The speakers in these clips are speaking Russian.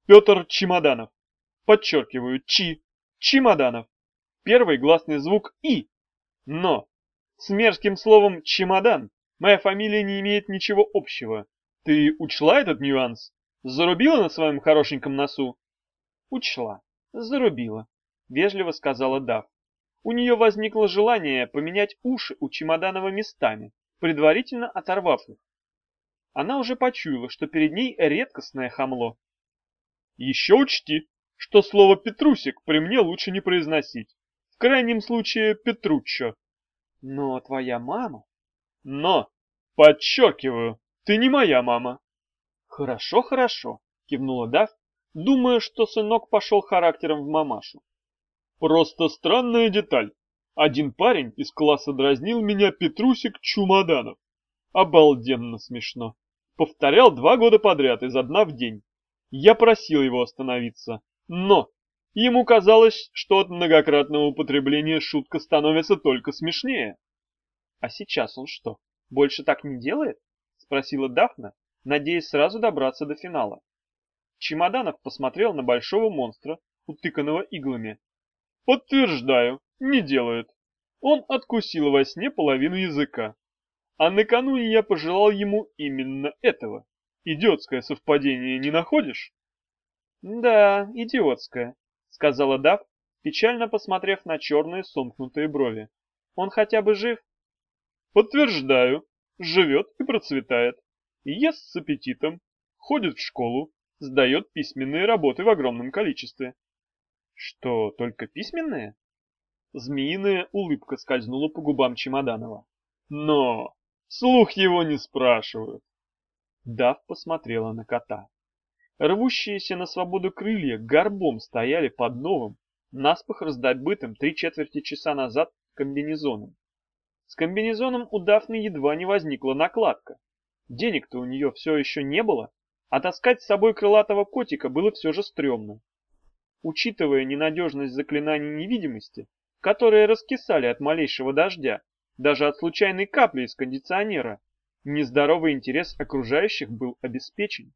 Петр Чемоданов. Подчеркиваю, Чемоданов. Первый гласный звук И. Но с мерзким словом «чемодан» моя фамилия не имеет ничего общего. Ты учла этот нюанс? Зарубила на своем хорошеньком носу? Учла. Зарубила, вежливо сказала Дав. У нее возникло желание поменять уши у Чемоданова местами, предварительно оторвав их. Она уже почуяла, что перед ней редкостное хамло. Еще учти, что слово «петрусик» при мне лучше не произносить. В крайнем случае «петруччо». Но твоя мама... Но, подчеркиваю, ты не моя мама. Хорошо, хорошо, кивнула Дав, думая, что сынок пошел характером в мамашу. Просто странная деталь. Один парень из класса дразнил меня Петрусик Чемоданов. Обалденно смешно. Повторял 2 года подряд, изо дня в день. Я просил его остановиться, но ему казалось, что от многократного употребления шутка становится только смешнее. А сейчас он что, больше так не делает? Спросила Дафна, надеясь сразу добраться до финала. Чемоданов посмотрел на большого монстра, утыканного иглами. Подтверждаю, не делает. Он откусил во сне половину языка. А накануне я пожелал ему именно этого. Идиотское совпадение не находишь? Да, идиотское, сказала Дав, печально посмотрев на черные сомкнутые брови. Он хотя бы жив? Подтверждаю, живет и процветает. Ест с аппетитом, ходит в школу, сдает письменные работы в огромном количестве. Что, только письменные? Змеиная улыбка скользнула по губам Чемоданова. Но вслух его не спрашивают. Дав посмотрела на кота. Рвущиеся на свободу крылья горбом стояли под новым, наспех раздобытым 3/4 часа назад комбинезоном. С комбинезоном у Дафны едва не возникла накладка. Денег-то у нее все еще не было, а таскать с собой крылатого котика было все же стрёмно. Учитывая ненадежность заклинаний невидимости, которые раскисали от малейшего дождя, даже от случайной капли из кондиционера, нездоровый интерес окружающих был обеспечен.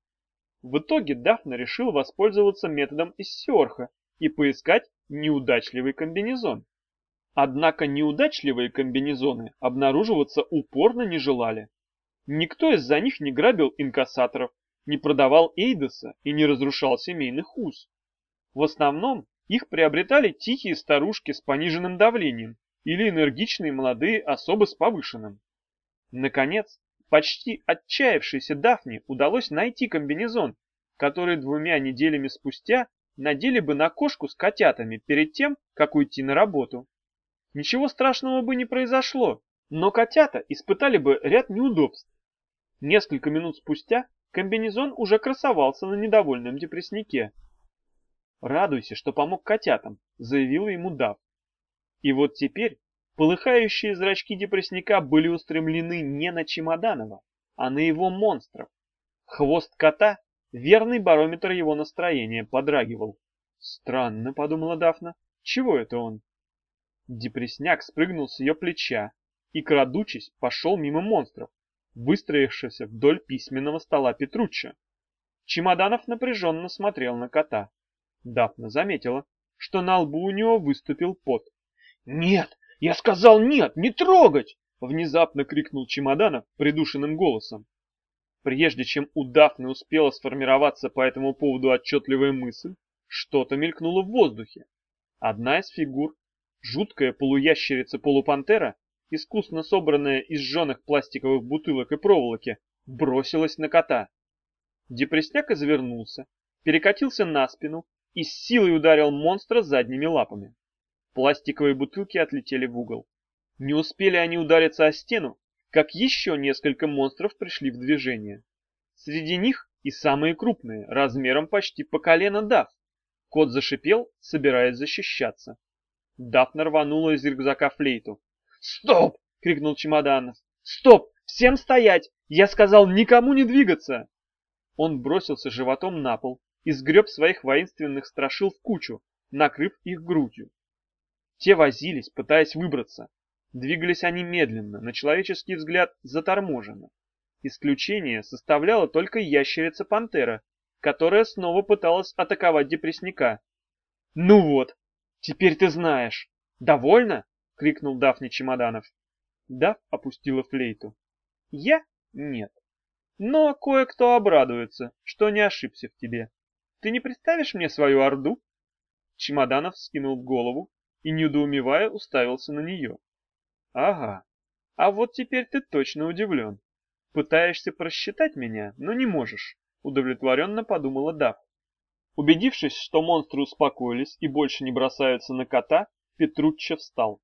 В итоге Дафна решила воспользоваться методом из Сёрха и поискать неудачливый комбинезон. Однако неудачливые комбинезоны обнаруживаться упорно не желали. Никто из-за них не грабил инкассаторов, не продавал эйдоса и не разрушал семейных уз. В основном их приобретали тихие старушки с пониженным давлением или энергичные молодые особы с повышенным. Наконец, почти отчаявшейся Дафне удалось найти комбинезон, который 2 неделями спустя надели бы на кошку с котятами перед тем, как уйти на работу. Ничего страшного бы не произошло, но котята испытали бы ряд неудобств. Несколько минут спустя комбинезон уже красовался на недовольном депресснике. «Радуйся, что помог котятам», — заявила ему Дав. И вот теперь полыхающие зрачки депрессника были устремлены не на Чемоданова, а на его монстров. Хвост кота, верный барометр его настроения, подрагивал. «Странно», — подумала Дафна, — «чего это он?» Депрессняк спрыгнул с ее плеча и, крадучись, пошел мимо монстров, выстроившихся вдоль письменного стола Петруччо. Чемоданов напряженно смотрел на кота. Дафна заметила, что на лбу у него выступил пот. «Нет! Я сказал нет! Не трогать!» — внезапно крикнул Чемоданов придушенным голосом. Прежде чем у Дафны успела сформироваться по этому поводу отчетливая мысль, что-то мелькнуло в воздухе. Одна из фигур, жуткая полуящерица-полупантера, искусно собранная из жженых пластиковых бутылок и проволоки, бросилась на кота. Депрессняк извернулся, перекатился на спину и с силой ударил монстра задними лапами. Пластиковые бутылки отлетели в угол. Не успели они удариться о стену, как еще несколько монстров пришли в движение. Среди них и самые крупные, размером почти по колено Даф. Кот зашипел, собираясь защищаться. Дафна рванула из рюкзака флейту. «Стоп!» — крикнул Чемоданов. «Стоп! Всем стоять! Я сказал никому не двигаться!» Он бросился животом на пол и сгреб своих воинственных страшил в кучу, накрыв их грудью. Те возились, пытаясь выбраться. Двигались они медленно, на человеческий взгляд заторможенно. Исключение составляла только ящерица-пантера, которая снова пыталась атаковать депрессника. «Ну вот, теперь ты знаешь. Довольно?» — крикнул Дафне Чемоданов. Даф опустила флейту. «Я? Нет. Но кое-кто обрадуется, что не ошибся в тебе. Ты не представишь мне свою орду?» Чемоданов скинул голову и, недоумевая, уставился на нее. «Ага, а вот теперь ты точно удивлен. Пытаешься просчитать меня, но не можешь», — удовлетворенно подумала Даф. Убедившись, что монстры успокоились и больше не бросаются на кота, Петруччо встал.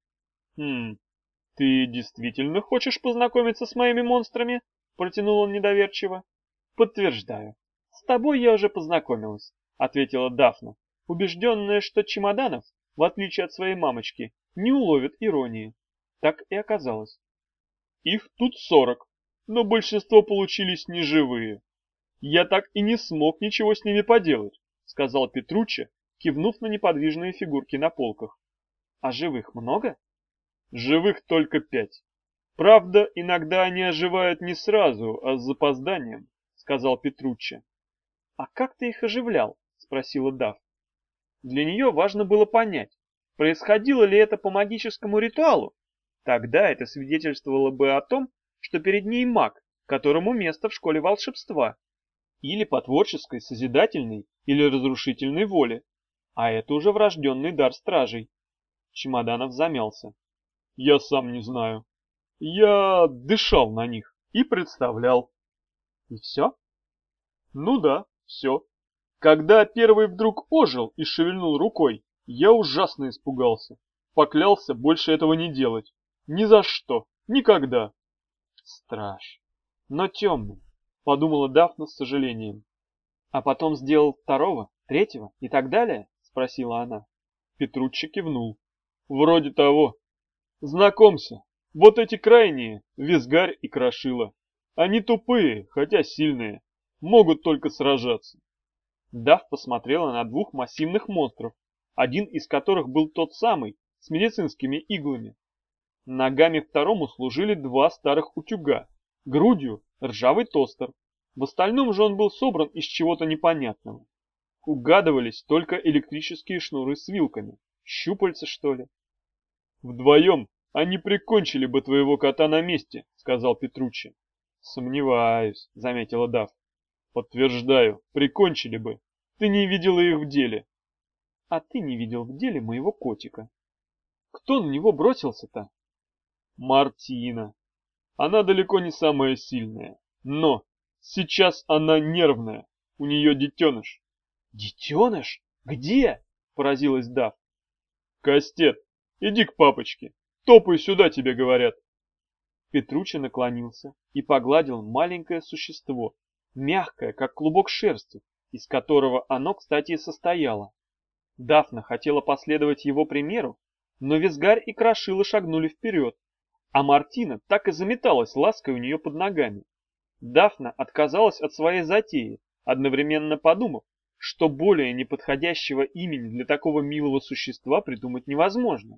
Ты действительно хочешь познакомиться с моими монстрами?» — протянул он недоверчиво. «Подтверждаю. С тобой я уже познакомилась», — ответила Дафна, убежденная, что Чемоданов, в отличие от своей мамочки, не уловит иронии. Так и оказалось. «Их тут 40, но большинство получились неживые. Я так и не смог ничего с ними поделать», — сказал Петруччо, кивнув на неподвижные фигурки на полках. «А живых много?» «Живых только 5. Правда, иногда они оживают не сразу, а с запозданием», — сказал Петруччо. «А как ты их оживлял?» — спросила Даф. Для нее важно было понять, происходило ли это по магическому ритуалу. Тогда это свидетельствовало бы о том, что перед ней маг, которому место в школе волшебства, или по творческой, созидательной или разрушительной воле, а это уже врожденный дар стражей. Чемоданов замялся. «Я сам не знаю. Я дышал на них и представлял». «И все?» «Ну да, все. Когда первый вдруг ожил и шевельнул рукой, я ужасно испугался. Поклялся больше этого не делать. Ни за что. Никогда». «Страж. Но темный», — подумала Дафна с сожалением. «А потом сделал второго, третьего и так далее?» — спросила она. Петруччо кивнул. «Вроде того. Знакомься, вот эти крайние, Визгарь и Крошила. Они тупые, хотя сильные, могут только сражаться». Даф посмотрела на двух массивных монстров, один из которых был тот самый, с медицинскими иглами. Ногами второму служили два старых утюга, грудью ржавый тостер. В остальном же он был собран из чего-то непонятного. Угадывались только электрические шнуры с вилками. Щупальца, что ли? «Вдвоем они прикончили бы твоего кота на месте», — сказал Петруччо. «Сомневаюсь», — заметила Даф. «Подтверждаю, прикончили бы. Ты не видела их в деле». «А ты не видел в деле моего котика». «Кто на него бросился-то?» «Мартина. Она далеко не самая сильная. Но сейчас она нервная. У нее детеныш». «Детеныш? Где?» — поразилась Даф. «Кастет, иди к папочке. Топай сюда, тебе говорят». Петруччо наклонился и погладил маленькое существо, мягкое, как клубок шерсти, из которого оно, кстати, и состояло. Дафна хотела последовать его примеру, но Визгарь и Крошила шагнули вперед, а Мартина так и заметалась лаской у нее под ногами. Дафна отказалась от своей затеи, одновременно подумав, что более неподходящего имени для такого милого существа придумать невозможно.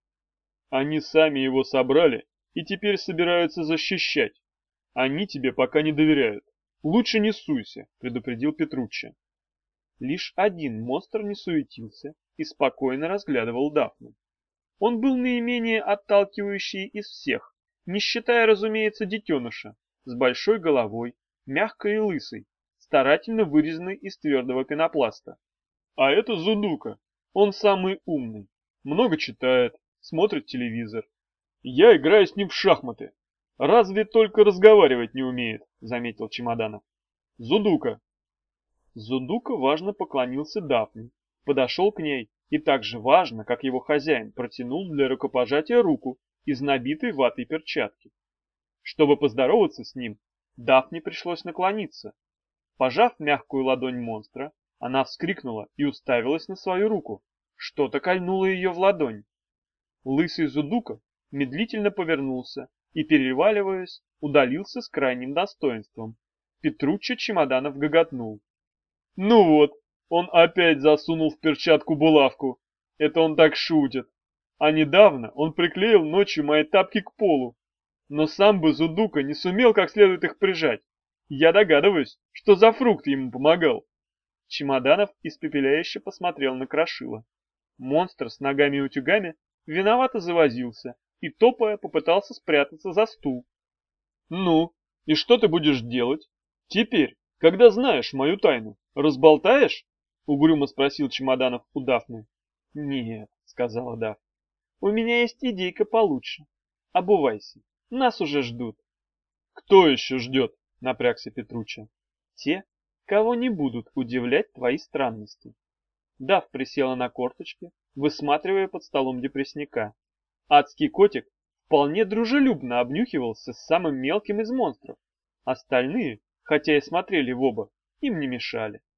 «Они сами его собрали и теперь собираются защищать. Они тебе пока не доверяют. Лучше не суйся», — предупредил Петруччо. Лишь один монстр не суетился и спокойно разглядывал Дафну. Он был наименее отталкивающий из всех, не считая, разумеется, детеныша, с большой головой, мягкой и лысой, старательно вырезанной из твердого пенопласта. А это Зудука, он самый умный, много читает, смотрит телевизор. Я играю с ним в шахматы. Разве только разговаривать не умеет, заметил Чемоданов. Зудука. Зудука важно поклонился Дафне, подошел к ней и так же важно, как его хозяин, протянул для рукопожатия руку из набитой ватой перчатки. Чтобы поздороваться с ним, Дафне пришлось наклониться. Пожав мягкую ладонь монстра, она вскрикнула и уставилась на свою руку. Что-то кольнуло ее в ладонь. Лысый Зудука медлительно повернулся и, переваливаясь, удалился с крайним достоинством. Петруччо Чемоданов гоготнул. «Ну вот, он опять засунул в перчатку булавку. Это он так шутит. А недавно он приклеил ночью мои тапки к полу. Но сам бы Зудука не сумел как следует их прижать. Я догадываюсь, что за фрукт ему помогал. Чемоданов испепеляюще посмотрел на Крошила. Монстр с ногами и утюгами виновато завозился и, топая, попытался спрятаться за стул. «Ну, и что ты будешь делать? Теперь, когда знаешь мою тайну, разболтаешь?» — угрюмо спросил Чемоданов у Дафны. «Нет», — сказала Даф, — «у меня есть идейка получше. Обувайся, нас уже ждут». «Кто еще ждет?» — напрягся Петруччо. «Те, кого не будут удивлять твои странности». Дав присела на корточки, высматривая под столом депресняка. Адский котик вполне дружелюбно обнюхивался с самым мелким из монстров. Остальные, хотя и смотрели в оба, им не мешали.